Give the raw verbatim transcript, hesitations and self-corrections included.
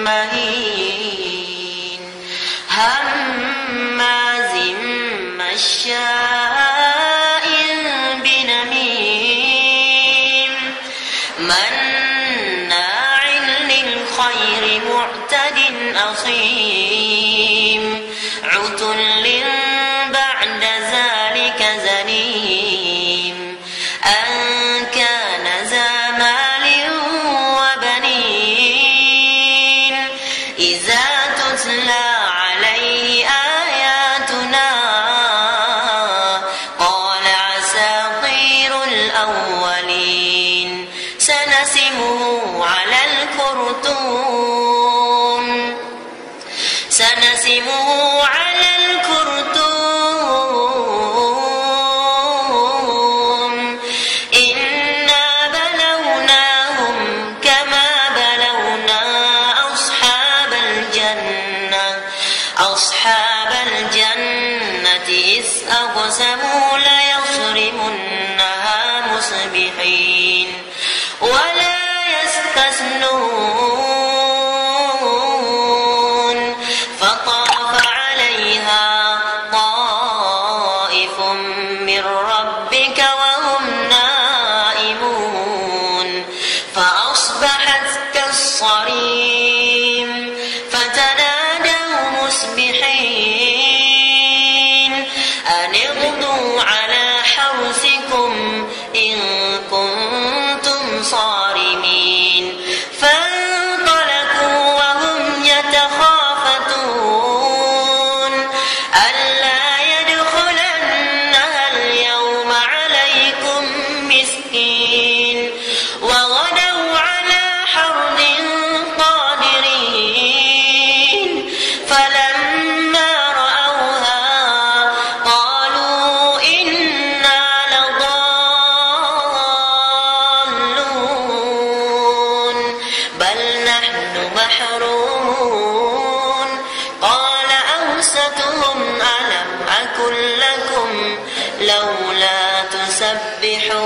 مهين هماز مشاء بنميم مناع للخير معتد أثيم عتل بعد ذلك زنيم أن كان ذا مال وبنين إذا تتلى عليه آياتنا قال أساطير الأولين سنسمه على الخرطوم سنسمه على الخرطوم إنا بلوناهم كما بلونا أصحاب الجنة أصحاب الجنة إذ أقسموا ليصرمنها مصبحين ولا يستثنون فطاف عليها طائف من ربك وهم نائمون فأصبحت كالصريم فتنادوا مصبحين أن اغدوا على حرثكم إن كنتم صارمين فانطلقوا وهم يتخافتون ألا يدخلنها اليوم عليكم مسكين وغدوا على حرد قادرين فلما رأوها قالوا إنا لضالون بل نحن محرومون قال أوسطهم ألم أقل لكم لولا تسبحون